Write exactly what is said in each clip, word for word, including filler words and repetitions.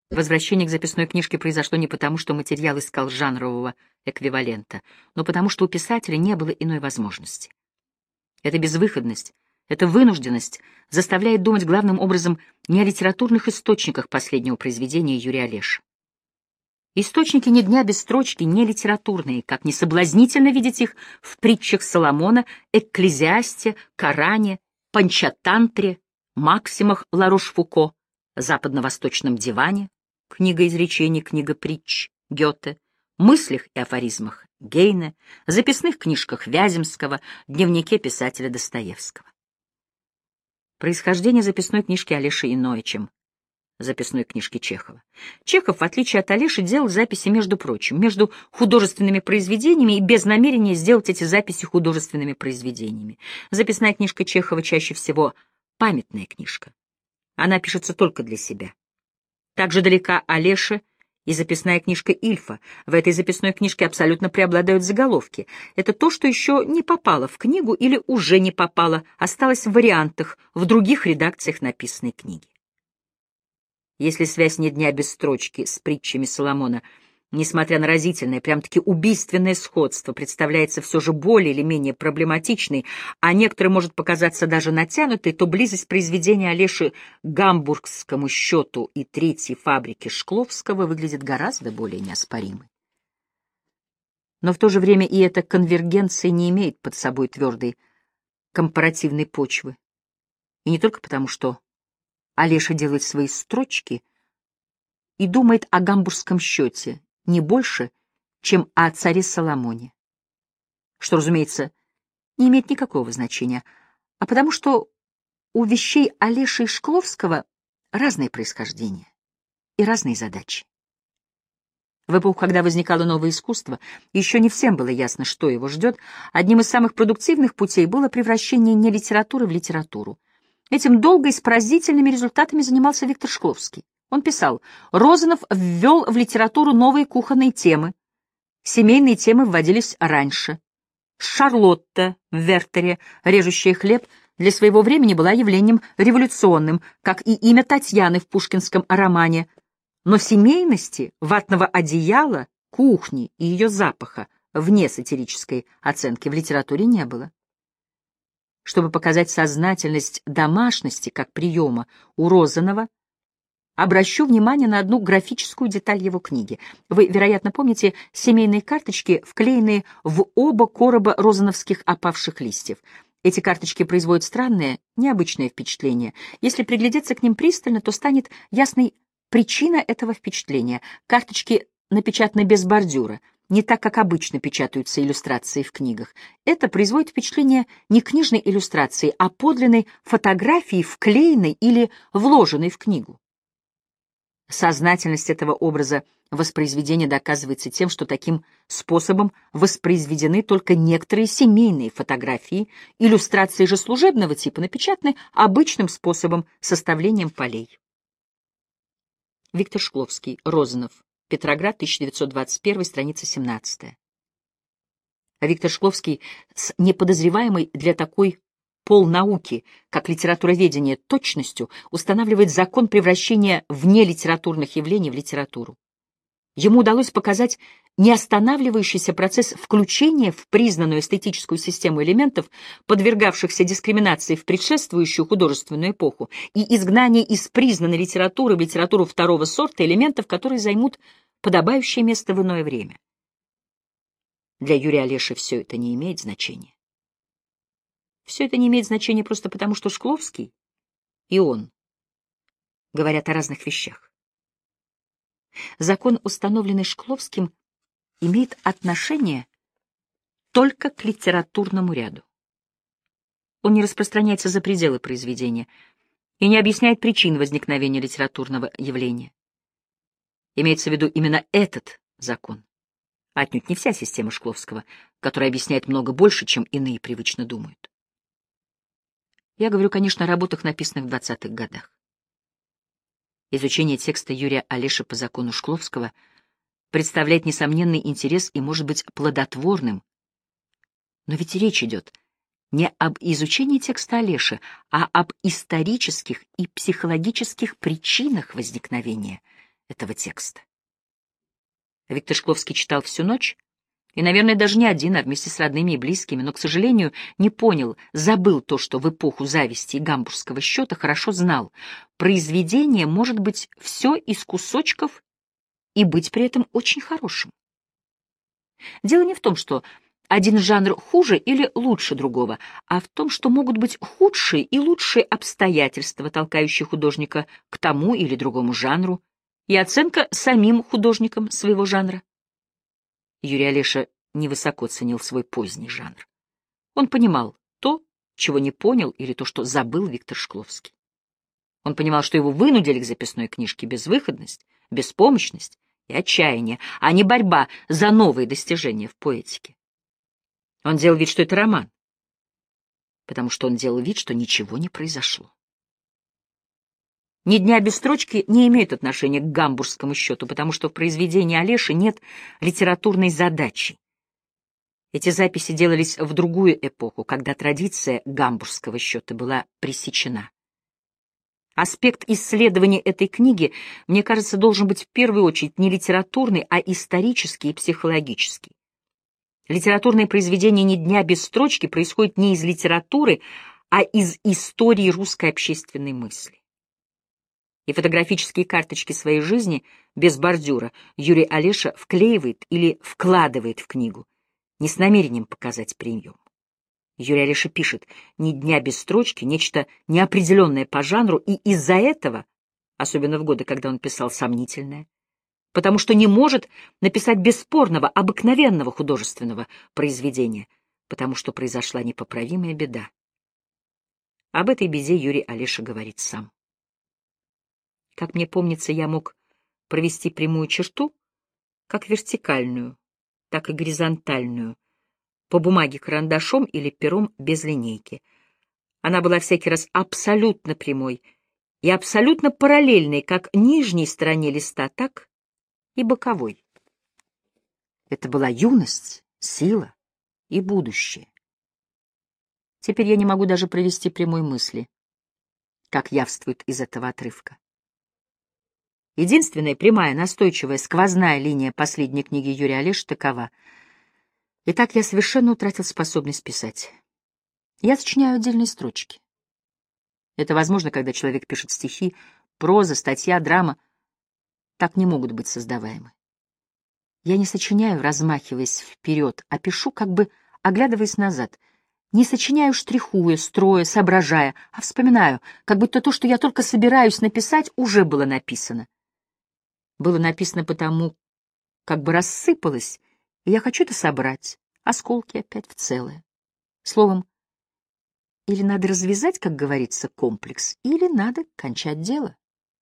Возвращение к записной книжке произошло не потому, что материал искал жанрового эквивалента, но потому, что у писателя не было иной возможности. Эта безвыходность, эта вынужденность заставляет думать главным образом не о литературных источниках последнего произведения Юрия Олеши. Источники ни дня без строчки не литературные, как не соблазнительно видеть их в притчах Соломона, Экклезиасте, Коране, Панчатантре, Максимах Ларош-Фуко, Западно-Восточном диване, книга изречений, книга притч Гёте, мыслях и афоризмах Гейне, записных книжках Вяземского, дневнике писателя Достоевского. Происхождение записной книжки Олеши иное, чем записной книжки Чехова. Чехов, в отличие от Олеши, делал записи, между прочим, между художественными произведениями и без намерения сделать эти записи художественными произведениями. Записная книжка Чехова чаще всего памятная книжка. Она пишется только для себя. Также далека Олеша и записная книжка Ильфа. В этой записной книжке абсолютно преобладают заголовки. Это то, что еще не попало в книгу или уже не попало, осталось в вариантах, в других редакциях написанной книги. Если связь «Ни дня без строчки» с притчами Соломона, несмотря на разительное, прям-таки убийственное сходство, представляется все же более или менее проблематичной, а некоторым может показаться даже натянутой, то близость произведения Олеши к гамбургскому счету и третьей фабрике Шкловского выглядит гораздо более неоспоримой. Но в то же время и эта конвергенция не имеет под собой твердой компаративной почвы. И не только потому, что Олеша делает свои строчки и думает о гамбургском счете не больше, чем о царе Соломоне, что, разумеется, не имеет никакого значения, а потому что у вещей Олеши и Шкловского разное происхождение и разные задачи. В эпоху, когда возникало новое искусство, еще не всем было ясно, что его ждет. Одним из самых продуктивных путей было превращение не литературы в литературу. Этим долго и с поразительными результатами занимался Виктор Шкловский. Он писал: «Розанов ввел в литературу новые кухонные темы. Семейные темы вводились раньше. Шарлотта в Вертере, режущая хлеб, для своего времени была явлением революционным, как и имя Татьяны в пушкинском романе. Но семейности, ватного одеяла, кухни и ее запаха вне сатирической оценки в литературе не было. Чтобы показать сознательность домашности как приема у Розанова, обращу внимание на одну графическую деталь его книги. Вы, вероятно, помните семейные карточки, вклеенные в оба короба розановских опавших листьев. Эти карточки производят странное, необычное впечатление. Если приглядеться к ним пристально, то станет ясной причина этого впечатления. Карточки напечатаны без бордюра, не так, как обычно печатаются иллюстрации в книгах. Это производит впечатление не книжной иллюстрации, а подлинной фотографии, вклеенной или вложенной в книгу. Сознательность этого образа воспроизведения доказывается тем, что таким способом воспроизведены только некоторые семейные фотографии, иллюстрации же служебного типа напечатаны обычным способом, составлением полей. Виктор Шкловский, Розанов, Петроград, тысяча девятьсот двадцать первый, страница семнадцатая. А Виктор Шкловский с неподозреваемой для такой полнауки, как литературоведение, точностью устанавливает закон превращения внелитературных явлений в литературу. Ему удалось показать неостанавливающийся процесс включения в признанную эстетическую систему элементов, подвергавшихся дискриминации в предшествующую художественную эпоху, и изгнание из признанной литературы в литературу второго сорта элементов, которые займут подобающее место в иное время. Для Юрия Олеши все это не имеет значения. Все это не имеет значения просто потому, что Шкловский и он говорят о разных вещах. Закон, установленный Шкловским, имеет отношение только к литературному ряду. Он не распространяется за пределы произведения и не объясняет причин возникновения литературного явления. Имеется в виду именно этот закон, а отнюдь не вся система Шкловского, которая объясняет много больше, чем иные привычно думают. Я говорю, конечно, о работах, написанных в двадцатых годах. Изучение текста Юрия Олеши по закону Шкловского представляет несомненный интерес и может быть плодотворным. Но ведь речь идет не об изучении текста Олеши, а об исторических и психологических причинах возникновения этого текста. Виктор Шкловский читал всю ночь, и, наверное, даже не один, а вместе с родными и близкими, но, к сожалению, не понял, забыл то, что в эпоху зависти и гамбургского счета хорошо знал. Произведение может быть все из кусочков и быть при этом очень хорошим. Дело не в том, что один жанр хуже или лучше другого, а в том, что могут быть худшие и лучшие обстоятельства, толкающие художника к тому или другому жанру, и оценка самим художником своего жанра. Юрий Олеша невысоко ценил свой поздний жанр. Он понимал то, чего не понял, или то, что забыл Виктор Шкловский. Он понимал, что его вынудили к записной книжке безвыходность, беспомощность и отчаяние, а не борьба за новые достижения в поэтике. Он делал вид, что это роман, потому что он делал вид, что ничего не произошло. «Ни дня без строчки» не имеют отношения к гамбургскому счету, потому что в произведении Олеши нет литературной задачи. Эти записи делались в другую эпоху, когда традиция гамбургского счета была пресечена. Аспект исследования этой книги, мне кажется, должен быть в первую очередь не литературный, а исторический и психологический. Литературное произведение «Ни дня без строчки» происходит не из литературы, а из истории русской общественной мысли. И фотографические карточки своей жизни без бордюра Юрий Олеша вклеивает или вкладывает в книгу, не с намерением показать прием. Юрий Олеша пишет «Ни дня без строчки», нечто неопределенное по жанру, и из-за этого, особенно в годы, когда он писал сомнительное, потому что не может написать бесспорного, обыкновенного художественного произведения, потому что произошла непоправимая беда. Об этой беде Юрий Олеша говорит сам. Как мне помнится, я мог провести прямую черту, как вертикальную, так и горизонтальную, по бумаге карандашом или пером без линейки. Она была всякий раз абсолютно прямой и абсолютно параллельной как нижней стороне листа, так и боковой. Это была юность, сила и будущее. Теперь я не могу даже провести прямой мысли, как явствует из этого отрывка. Единственная прямая, настойчивая, сквозная линия последней книги Юрия Олеши такова. Итак, я совершенно утратил способность писать. Я сочиняю отдельные строчки. Это возможно, когда человек пишет стихи, проза, статья, драма. Так не могут быть создаваемы. Я не сочиняю, размахиваясь вперед, а пишу, как бы оглядываясь назад. Не сочиняю, штрихуя, строя, соображая, а вспоминаю, как будто то, что я только собираюсь написать, уже было написано. Было написано потому, как бы рассыпалось, и я хочу это собрать, осколки опять в целое. Словом, или надо развязать, как говорится, комплекс, или надо кончать дело.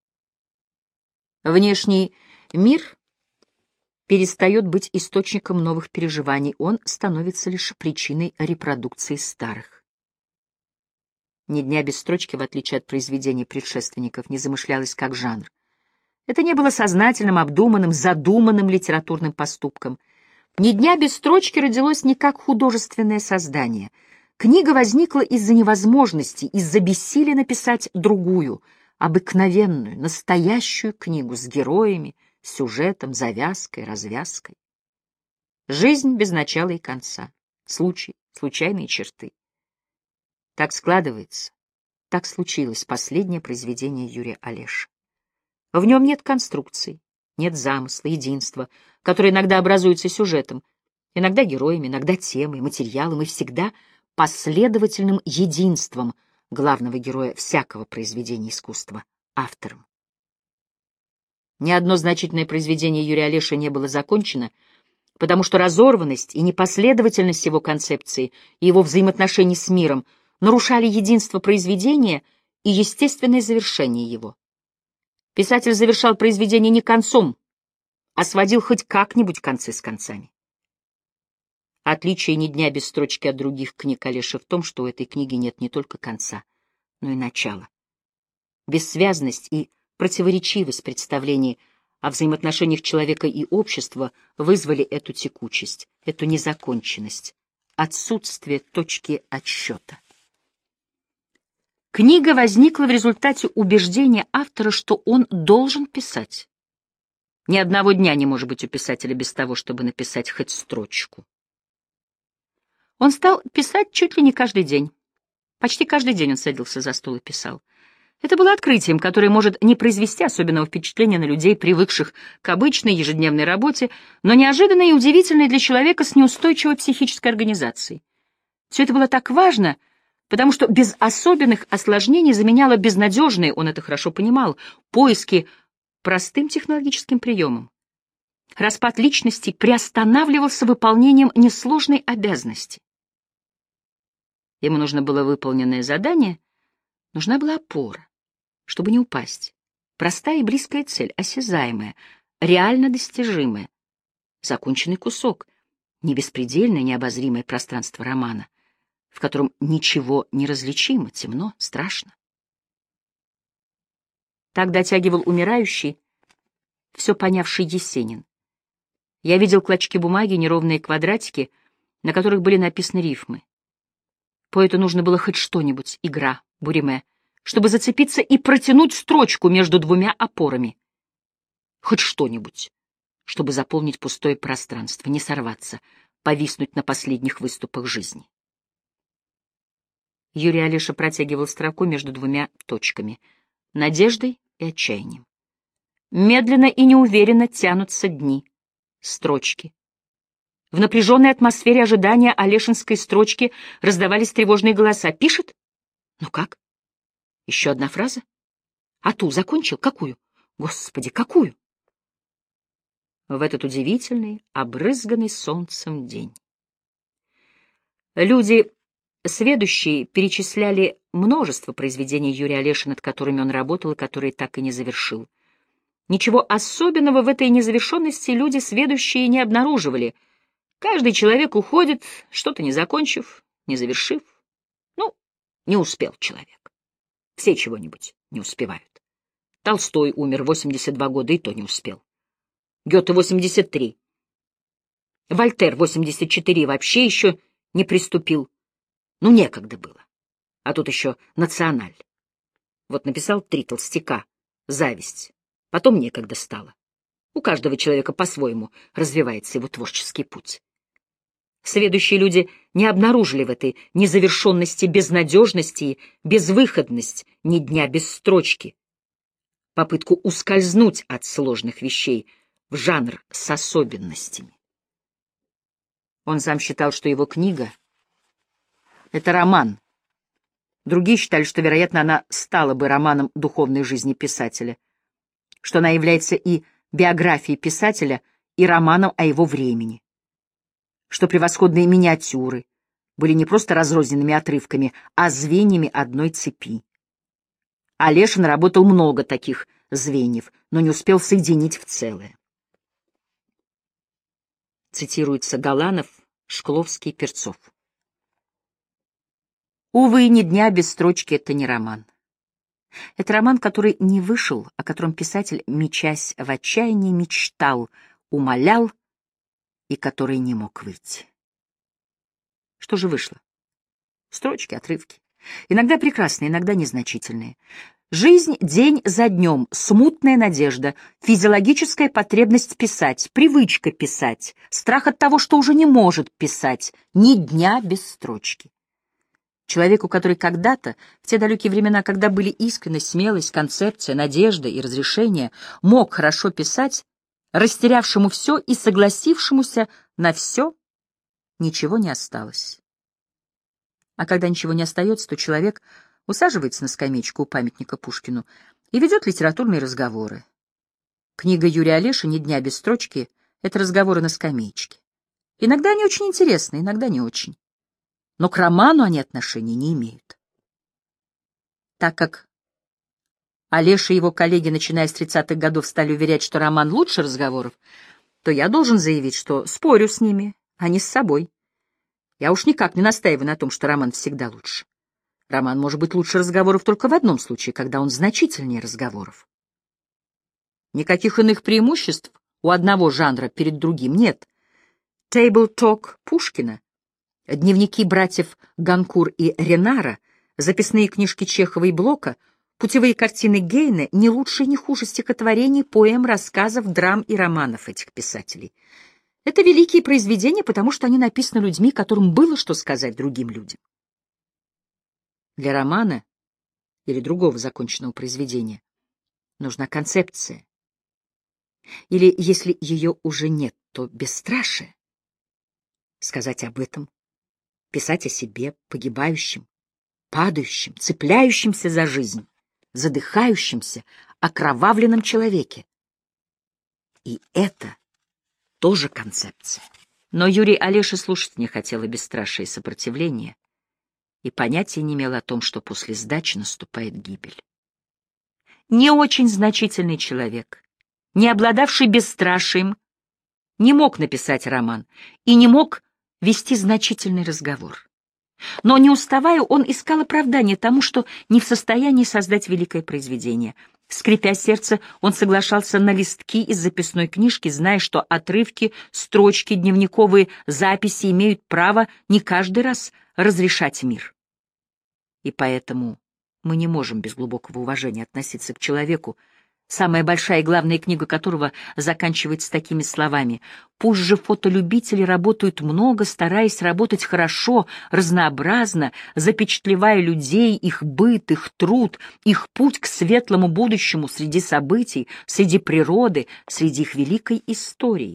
Внешний мир перестает быть источником новых переживаний, он становится лишь причиной репродукции старых. «Ни дня без строчки», в отличие от произведений предшественников, не замышлялось как жанр. Это не было сознательным, обдуманным, задуманным литературным поступком. «Ни дня без строчки» родилось не как художественное создание. Книга возникла из-за невозможности, из-за бессилия написать другую, обыкновенную, настоящую книгу с героями, сюжетом, завязкой, развязкой. Жизнь без начала и конца, случай, случайные черты. Так складывается, так случилось последнее произведение Юрия Олеши. В нем нет конструкций, нет замысла, единства, которое иногда образуется сюжетом, иногда героями, иногда темой, материалом и всегда последовательным единством главного героя всякого произведения искусства, автором. Ни одно значительное произведение Юрия Олеши не было закончено, потому что разорванность и непоследовательность его концепции и его взаимоотношений с миром нарушали единство произведения и естественное завершение его. Писатель завершал произведение не концом, а сводил хоть как-нибудь концы с концами. Отличие «Ни дня без строчки» от других книг Олеши в том, что у этой книги нет не только конца, но и начала. Бессвязность и противоречивость представлений о взаимоотношениях человека и общества вызвали эту текучесть, эту незаконченность, отсутствие точки отсчета. Книга возникла в результате убеждения автора, что он должен писать. Ни одного дня не может быть у писателя без того, чтобы написать хоть строчку. Он стал писать чуть ли не каждый день. Почти каждый день он садился за стол и писал. Это было открытием, которое может не произвести особенного впечатления на людей, привыкших к обычной ежедневной работе, но неожиданное и удивительное для человека с неустойчивой психической организацией. Все это было так важно, потому что без особенных осложнений заменяло безнадежные, он это хорошо понимал, поиски простым технологическим приемом. Распад личности приостанавливался выполнением несложной обязанности. Ему нужно было выполненное задание, нужна была опора, чтобы не упасть. Простая и близкая цель, осязаемая, реально достижимая. Законченный кусок, не беспредельное, необозримое пространство романа, в котором ничего не различимо, темно, страшно. Так дотягивал умирающий, все понявший Есенин. Я видел клочки бумаги, неровные квадратики, на которых были написаны рифмы. Поэту нужно было хоть что-нибудь, игра, буриме, чтобы зацепиться и протянуть строчку между двумя опорами. Хоть что-нибудь, чтобы заполнить пустое пространство, не сорваться, повиснуть на последних выступах жизни. Юрий Олеша протягивал строку между двумя точками — надеждой и отчаянием. Медленно и неуверенно тянутся дни, строчки. В напряженной атмосфере ожидания Олешинской строчки раздавались тревожные голоса. «Пишет? Ну как? Еще одна фраза? А ту закончил? Какую? Господи, какую?» В этот удивительный, обрызганный солнцем день. Люди, сведущие, перечисляли множество произведений Юрия Олешина, над которыми он работал и которые так и не завершил. Ничего особенного в этой незавершенности люди, сведущие, не обнаруживали. Каждый человек уходит, что-то не закончив, не завершив. Ну, не успел человек. Все чего-нибудь не успевают. Толстой умер в восемьдесят два года, и то не успел. Гёте — восемьдесят три. Вольтер — восемьдесят четыре, вообще еще не приступил. Ну, некогда было. А тут еще «Националь». Вот написал три толстяка. Зависть. Потом некогда стало. У каждого человека по-своему развивается его творческий путь. Следующие люди не обнаружили в этой незавершенности безнадежности и безвыходность ни дня без строчки. Попытку ускользнуть от сложных вещей в жанр с особенностями. Он сам считал, что его книга — это роман. Другие считали, что, вероятно, она стала бы романом духовной жизни писателя, что она является и биографией писателя, и романом о его времени, что превосходные миниатюры были не просто разрозненными отрывками, а звеньями одной цепи. Олешин работал много таких звеньев, но не успел соединить в целое. Цитируется Галанов, Шкловский, Перцов. Увы, ни дня без строчки — это не роман. Это роман, который не вышел, о котором писатель, мечась в отчаянии, мечтал, умолял, и который не мог выйти. Что же вышло? Строчки, отрывки. Иногда прекрасные, иногда незначительные. Жизнь день за днем, смутная надежда, физиологическая потребность писать, привычка писать, страх от того, что уже не может писать, ни дня без строчки. Человеку, который когда-то, в те далекие времена, когда были искренность, смелость, концепция, надежда и разрешение, мог хорошо писать, растерявшему все и согласившемуся на все, ничего не осталось. А когда ничего не остается, то человек усаживается на скамеечку у памятника Пушкину и ведет литературные разговоры. Книга Юрия Олеши «Ни дня без строчки» — это разговоры на скамеечке. Иногда они очень интересны, иногда не очень. Но к роману они отношения не имеют. Так как Олеша и его коллеги, начиная с тридцатых годов, стали уверять, что роман лучше разговоров, то я должен заявить, что спорю с ними, а не с собой. Я уж никак не настаиваю на том, что роман всегда лучше. Роман может быть лучше разговоров только в одном случае, когда он значительнее разговоров. Никаких иных преимуществ у одного жанра перед другим нет. Table Talk Пушкина, дневники братьев Ганкур и Ренара, записные книжки Чехова и Блока, Путевые картины Гейне не лучше и не хуже стихотворений, поэм, рассказов, драм и романов этих писателей. Это великие произведения, потому что они написаны людьми, которым было что сказать другим людям. Для романа или другого законченного произведения нужна концепция. Или, если ее уже нет, то бесстрашие. Сказать об этом, писать о себе, погибающем, падающем, цепляющемся за жизнь, задыхающемся, окровавленном человеке. И это тоже концепция. Но Юрий Олеша слушать не хотел о бесстрашии и сопротивлении, и понятия не имел о том, что после сдачи наступает гибель. Не очень значительный человек, не обладавший бесстрашием, не мог написать роман и не мог вести значительный разговор. Но, не уставая, он искал оправдание тому, что не в состоянии создать великое произведение. Скрипя сердце, он соглашался на листки из записной книжки, зная, что отрывки, строчки, дневниковые записи имеют право не каждый раз разрешать мир. И поэтому мы не можем без глубокого уважения относиться к человеку, самая большая и главная книга которого заканчивается такими словами: «Пусть же фотолюбители работают много, стараясь работать хорошо, разнообразно, запечатлевая людей, их быт, их труд, их путь к светлому будущему среди событий, среди природы, среди их великой истории».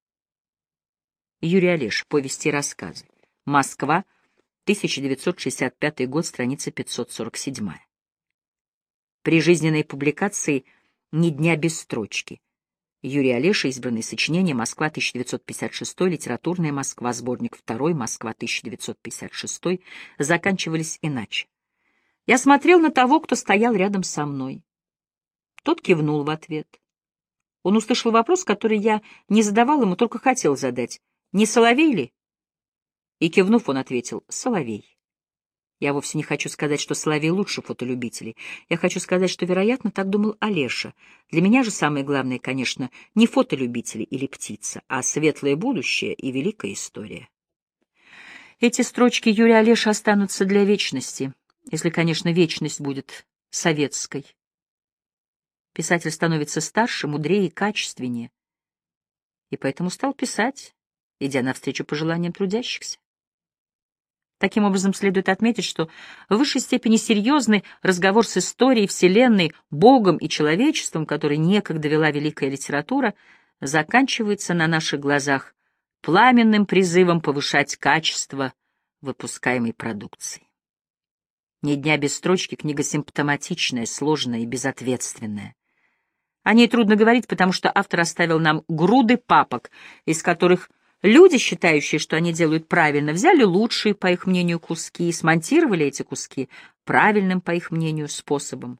Юрий Олеша. Повести и рассказы. Москва, тысяча девятьсот шестьдесят пятый год, страница пятьсот сорок семь. Прижизненные публикации «Ни дня без строчки». Юрий Олеша. Избранные сочинения. Москва, тысяча девятьсот пятьдесят шестой. Литературная Москва. Сборник второй. Москва, тысяча девятьсот пятьдесят шестой. Заканчивались иначе. Я смотрел на того, кто стоял рядом со мной. Тот кивнул в ответ. Он услышал вопрос, который я не задавал ему, только хотел задать. «Не соловей ли?» И, кивнув, он ответил: «Соловей». Я вовсе не хочу сказать, что соловей лучше фотолюбителей. Я хочу сказать, что, вероятно, так думал Олеша. Для меня же самое главное, конечно, не фотолюбители или птица, а светлое будущее и великая история. Эти строчки Юрия Олеша останутся для вечности, если, конечно, вечность будет советской. Писатель становится старше, мудрее и качественнее, и поэтому стал писать, идя навстречу пожеланиям трудящихся. Таким образом, следует отметить, что в высшей степени серьезный разговор с историей, Вселенной, Богом и человечеством, который некогда вела великая литература, заканчивается на наших глазах пламенным призывом повышать качество выпускаемой продукции. «Ни дня без строчки» — книга симптоматичная, сложная и безответственная. О ней трудно говорить, потому что автор оставил нам груды папок, из которых люди, считающие, что они делают правильно, взяли лучшие, по их мнению, куски и смонтировали эти куски правильным, по их мнению, способом.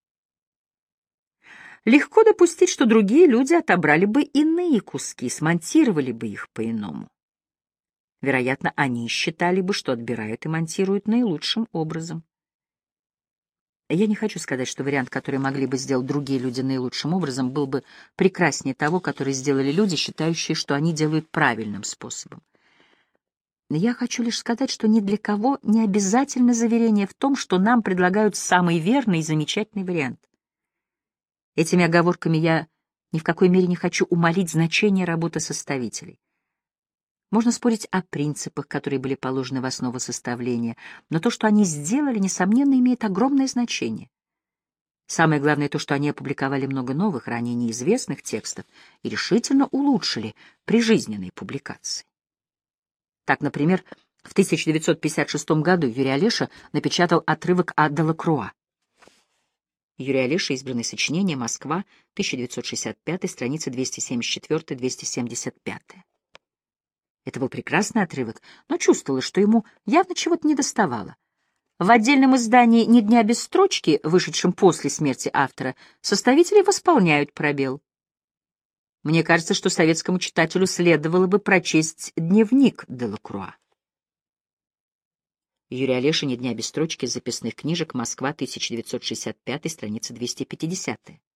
Легко допустить, что другие люди отобрали бы иные куски, смонтировали бы их по-иному. Вероятно, они считали бы, что отбирают и монтируют наилучшим образом. Я не хочу сказать, что вариант, который могли бы сделать другие люди наилучшим образом, был бы прекраснее того, который сделали люди, считающие, что они делают правильным способом. Я хочу лишь сказать, что ни для кого не обязательно заверение в том, что нам предлагают самый верный и замечательный вариант. Этими оговорками я ни в какой мере не хочу умалить значение работы составителей. Можно спорить о принципах, которые были положены в основу составления, но то, что они сделали, несомненно, имеет огромное значение. Самое главное то, что они опубликовали много новых, ранее неизвестных текстов и решительно улучшили прижизненные публикации. Так, например, в тысяча девятьсот пятьдесят шестом году Юрий Олеша напечатал отрывок о Делакруа. Юрий Олеша. Избранные сочинения. Москва, тысяча девятьсот шестьдесят пятый, страницы двести семьдесят четыре — двести семьдесят пять. Это был прекрасный отрывок, но чувствовалось, что ему явно чего-то недоставало. В отдельном издании «Ни дня без строчки», вышедшем после смерти автора, составители восполняют пробел. Мне кажется, что советскому читателю следовало бы прочесть дневник Делакруа. Юрий Олеша. «Ни дня без строчки» из записных книжек. Москва, тысяча девятьсот шестьдесят пятый, страница двести пятьдесят.